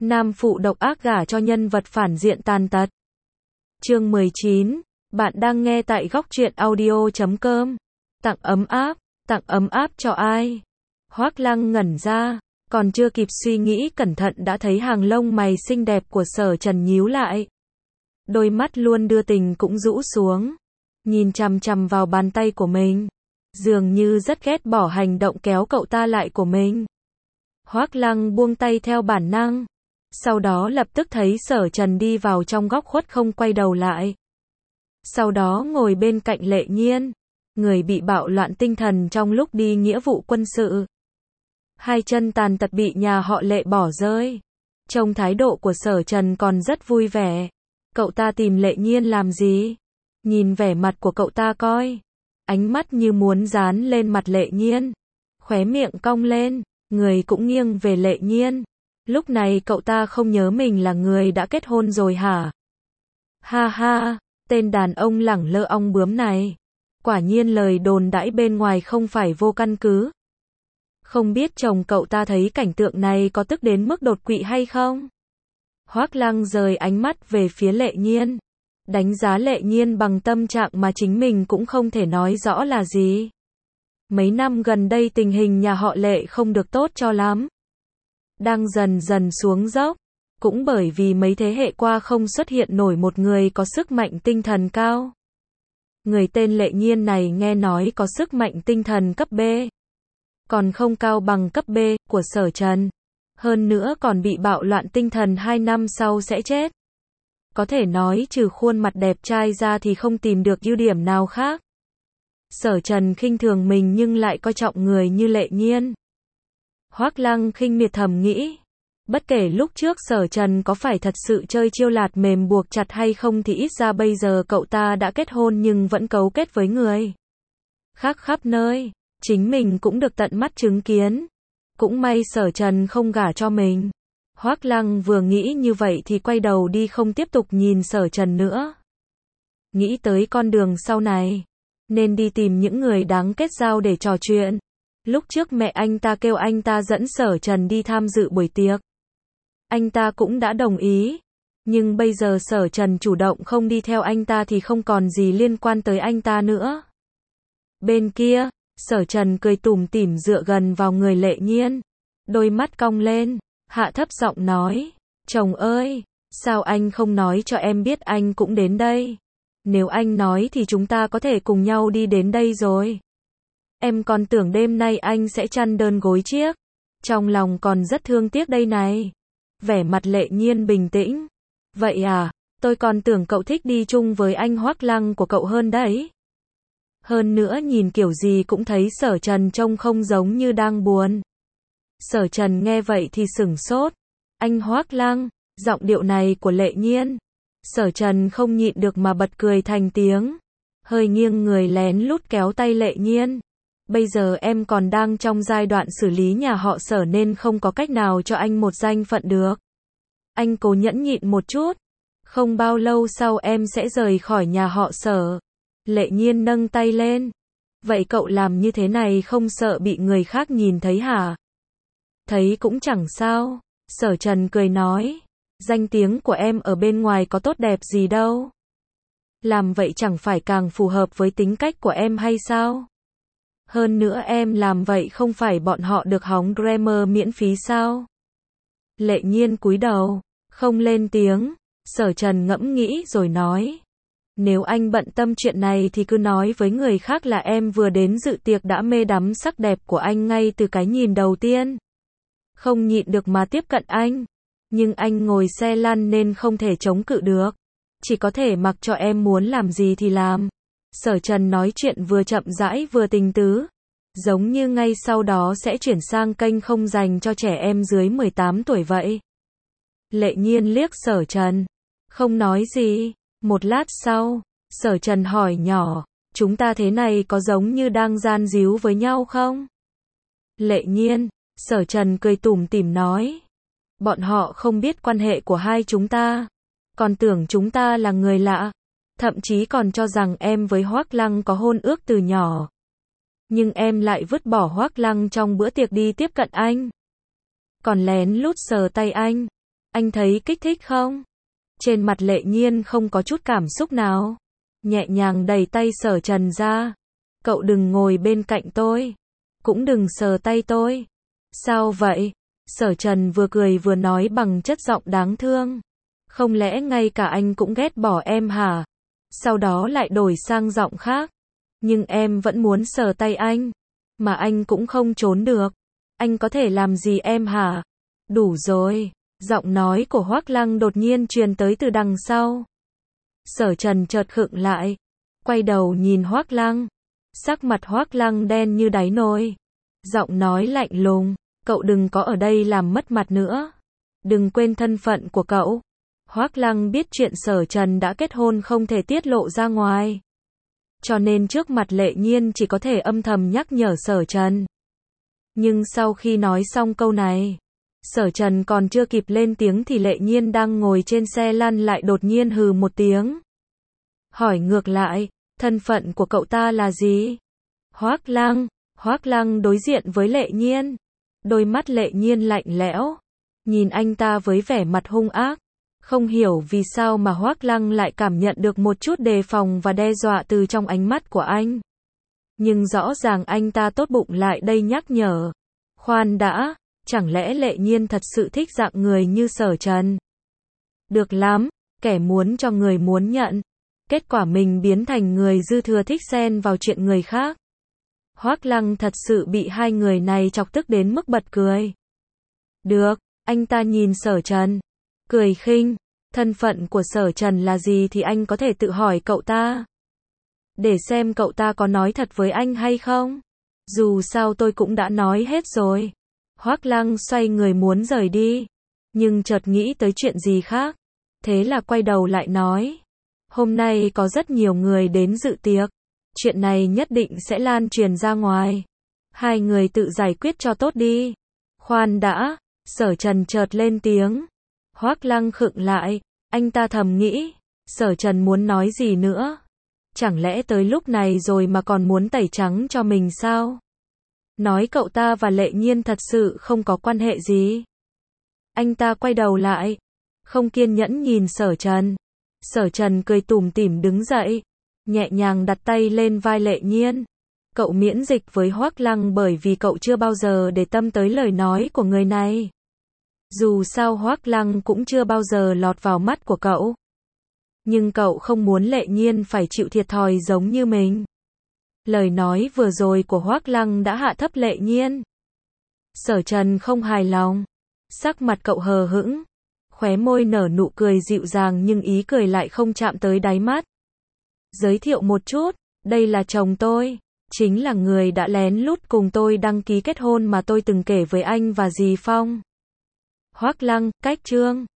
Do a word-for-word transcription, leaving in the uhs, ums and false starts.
Nam phụ độc ác gả cho nhân vật phản diện tàn tật. Chương mười chín, bạn đang nghe tại góc truyện audio chấm com. Tặng ấm áp, tặng ấm áp cho ai? Hoác Lăng ngẩn ra, còn chưa kịp suy nghĩ cẩn thận đã thấy hàng lông mày xinh đẹp của Sở Trần nhíu lại. Đôi mắt luôn đưa tình cũng rũ xuống, nhìn chằm chằm vào bàn tay của mình, dường như rất ghét bỏ hành động kéo cậu ta lại của mình. Hoác Lăng buông tay theo bản năng, sau đó lập tức thấy Sở Trần đi vào trong góc khuất không quay đầu lại. Sau đó ngồi bên cạnh Lệ Nhiên, người bị bạo loạn tinh thần trong lúc đi nghĩa vụ quân sự. Hai chân tàn tật bị nhà họ Lệ bỏ rơi. Trông thái độ của Sở Trần còn rất vui vẻ. Cậu ta tìm Lệ Nhiên làm gì? Nhìn vẻ mặt của cậu ta coi. Ánh mắt như muốn dán lên mặt Lệ Nhiên. Khóe miệng cong lên, người cũng nghiêng về Lệ Nhiên. Lúc này cậu ta không nhớ mình là người đã kết hôn rồi hả? Ha ha, tên đàn ông lẳng lơ ong bướm này. Quả nhiên lời đồn đãi bên ngoài không phải vô căn cứ. Không biết chồng cậu ta thấy cảnh tượng này có tức đến mức đột quỵ hay không? Hoác Lăng rời ánh mắt về phía Lệ Nhiên. Đánh giá Lệ Nhiên bằng tâm trạng mà chính mình cũng không thể nói rõ là gì. Mấy năm gần đây tình hình nhà họ Lệ không được tốt cho lắm. Đang dần dần xuống dốc. Cũng bởi vì mấy thế hệ qua không xuất hiện nổi một người có sức mạnh tinh thần cao. Người tên Lệ Nhiên này nghe nói có sức mạnh tinh thần cấp B. Còn không cao bằng cấp B của Sở Trần. Hơn nữa còn bị bạo loạn tinh thần hai năm sau sẽ chết. Có thể nói trừ khuôn mặt đẹp trai ra thì không tìm được ưu điểm nào khác. Sở Trần khinh thường mình nhưng lại coi trọng người như Lệ Nhiên. Hoác Lăng khinh miệt thầm nghĩ. Bất kể lúc trước Sở Trần có phải thật sự chơi chiêu lạt mềm buộc chặt hay không thì ít ra bây giờ cậu ta đã kết hôn nhưng vẫn cấu kết với người khác khắp nơi. Chính mình cũng được tận mắt chứng kiến. Cũng may Sở Trần không gả cho mình. Hoác Lăng vừa nghĩ như vậy thì quay đầu đi không tiếp tục nhìn Sở Trần nữa. Nghĩ tới con đường sau này. Nên đi tìm những người đáng kết giao để trò chuyện. Lúc trước mẹ anh ta kêu anh ta dẫn Sở Trần đi tham dự buổi tiệc. Anh ta cũng đã đồng ý. Nhưng bây giờ Sở Trần chủ động không đi theo anh ta thì không còn gì liên quan tới anh ta nữa. Bên kia, Sở Trần cười tủm tỉm dựa gần vào người Lệ Nhiên. Đôi mắt cong lên, hạ thấp giọng nói. Chồng ơi, sao anh không nói cho em biết anh cũng đến đây? Nếu anh nói thì chúng ta có thể cùng nhau đi đến đây rồi. Em còn tưởng đêm nay anh sẽ chăn đơn gối chiếc. Trong lòng còn rất thương tiếc đây này. Vẻ mặt Lệ Nhiên bình tĩnh. Vậy à, tôi còn tưởng cậu thích đi chung với anh Hoác Lăng của cậu hơn đấy. Hơn nữa nhìn kiểu gì cũng thấy Sở Trần trông không giống như đang buồn. Sở Trần nghe vậy thì sửng sốt. Anh Hoác Lăng, giọng điệu này của Lệ Nhiên. Sở Trần không nhịn được mà bật cười thành tiếng. Hơi nghiêng người lén lút kéo tay Lệ Nhiên. Bây giờ em còn đang trong giai đoạn xử lý nhà họ Sở nên không có cách nào cho anh một danh phận được. Anh cố nhẫn nhịn một chút. Không bao lâu sau em sẽ rời khỏi nhà họ Sở. Lệ Nhiên nâng tay lên. Vậy cậu làm như thế này không sợ bị người khác nhìn thấy hả? Thấy cũng chẳng sao. Sở Trần cười nói. Danh tiếng của em ở bên ngoài có tốt đẹp gì đâu. Làm vậy chẳng phải càng phù hợp với tính cách của em hay sao? Hơn nữa em làm vậy không phải bọn họ được hóng grammar miễn phí sao? Lệ Nhiên cúi đầu, không lên tiếng. Sở Trần ngẫm nghĩ rồi nói. Nếu anh bận tâm chuyện này thì cứ nói với người khác là em vừa đến dự tiệc đã mê đắm sắc đẹp của anh ngay từ cái nhìn đầu tiên. Không nhịn được mà tiếp cận anh. Nhưng anh ngồi xe lăn nên không thể chống cự được. Chỉ có thể mặc cho em muốn làm gì thì làm. Sở Trần nói chuyện vừa chậm rãi vừa tình tứ. Giống như ngay sau đó sẽ chuyển sang kênh không dành cho trẻ em dưới mười tám tuổi vậy. Lệ Nhiên liếc Sở Trần. Không nói gì. Một lát sau, Sở Trần hỏi nhỏ. Chúng ta thế này có giống như đang gian díu với nhau không? Lệ Nhiên. Sở Trần cười tủm tỉm nói. Bọn họ không biết quan hệ của hai chúng ta. Còn tưởng chúng ta là người lạ. Thậm chí còn cho rằng em với Hoác Lăng có hôn ước từ nhỏ. Nhưng em lại vứt bỏ Hoác Lăng trong bữa tiệc đi tiếp cận anh. Còn lén lút sờ tay anh. Anh thấy kích thích không? Trên mặt Lệ Nhiên không có chút cảm xúc nào. Nhẹ nhàng đẩy tay Sở Trần ra. Cậu đừng ngồi bên cạnh tôi. Cũng đừng sờ tay tôi. Sao vậy? Sở Trần vừa cười vừa nói bằng chất giọng đáng thương. Không lẽ ngay cả anh cũng ghét bỏ em hả? Sau đó lại đổi sang giọng khác. Nhưng em vẫn muốn sờ tay anh. Mà anh cũng không trốn được. Anh có thể làm gì em hả? Đủ rồi. Giọng nói của Hoắc Lăng đột nhiên truyền tới từ đằng sau. Sở Trần chợt khựng lại. Quay đầu nhìn Hoắc Lăng. Sắc mặt Hoắc Lăng đen như đáy nồi. Giọng nói lạnh lùng. Cậu đừng có ở đây làm mất mặt nữa. Đừng quên thân phận của cậu. Hoắc Lăng biết chuyện Sở Trần đã kết hôn không thể tiết lộ ra ngoài. Cho nên trước mặt Lệ Nhiên chỉ có thể âm thầm nhắc nhở Sở Trần. Nhưng sau khi nói xong câu này, Sở Trần còn chưa kịp lên tiếng thì Lệ Nhiên đang ngồi trên xe lăn lại đột nhiên hừ một tiếng. Hỏi ngược lại, thân phận của cậu ta là gì? Hoắc Lăng, Hoắc Lăng đối diện với Lệ Nhiên. Đôi mắt Lệ Nhiên lạnh lẽo, nhìn anh ta với vẻ mặt hung ác. Không hiểu vì sao mà Hoắc Lăng lại cảm nhận được một chút đề phòng và đe dọa từ trong ánh mắt của anh. Nhưng rõ ràng anh ta tốt bụng lại đây nhắc nhở. Khoan đã, chẳng lẽ Lệ Nhiên thật sự thích dạng người như Sở Trần? Được lắm, kẻ muốn cho người muốn nhận. Kết quả mình biến thành người dư thừa thích xen vào chuyện người khác. Hoắc Lăng thật sự bị hai người này chọc tức đến mức bật cười. Được, anh ta nhìn Sở Trần. Cười khinh, thân phận của Sở Trần là gì thì anh có thể tự hỏi cậu ta. Để xem cậu ta có nói thật với anh hay không. Dù sao tôi cũng đã nói hết rồi. Hoắc Lăng xoay người muốn rời đi. Nhưng chợt nghĩ tới chuyện gì khác. Thế là quay đầu lại nói. Hôm nay có rất nhiều người đến dự tiệc. Chuyện này nhất định sẽ lan truyền ra ngoài. Hai người tự giải quyết cho tốt đi. Khoan đã, Sở Trần chợt lên tiếng. Hoắc Lăng khựng lại, anh ta thầm nghĩ, Sở Trần muốn nói gì nữa? Chẳng lẽ tới lúc này rồi mà còn muốn tẩy trắng cho mình sao? Nói cậu ta và Lệ Nhiên thật sự không có quan hệ gì. Anh ta quay đầu lại, không kiên nhẫn nhìn Sở Trần. Sở Trần cười tủm tỉm đứng dậy, nhẹ nhàng đặt tay lên vai Lệ Nhiên. Cậu miễn dịch với Hoắc Lăng bởi vì cậu chưa bao giờ để tâm tới lời nói của người này. Dù sao Hoắc Lăng cũng chưa bao giờ lọt vào mắt của cậu. Nhưng cậu không muốn Lệ Nhiên phải chịu thiệt thòi giống như mình. Lời nói vừa rồi của Hoắc Lăng đã hạ thấp Lệ Nhiên. Sở Trần không hài lòng. Sắc mặt cậu hờ hững. Khóe môi nở nụ cười dịu dàng nhưng ý cười lại không chạm tới đáy mắt. Giới thiệu một chút, đây là chồng tôi. Chính là người đã lén lút cùng tôi đăng ký kết hôn mà tôi từng kể với anh và dì Phong. Hoắc Lăng, cách chương.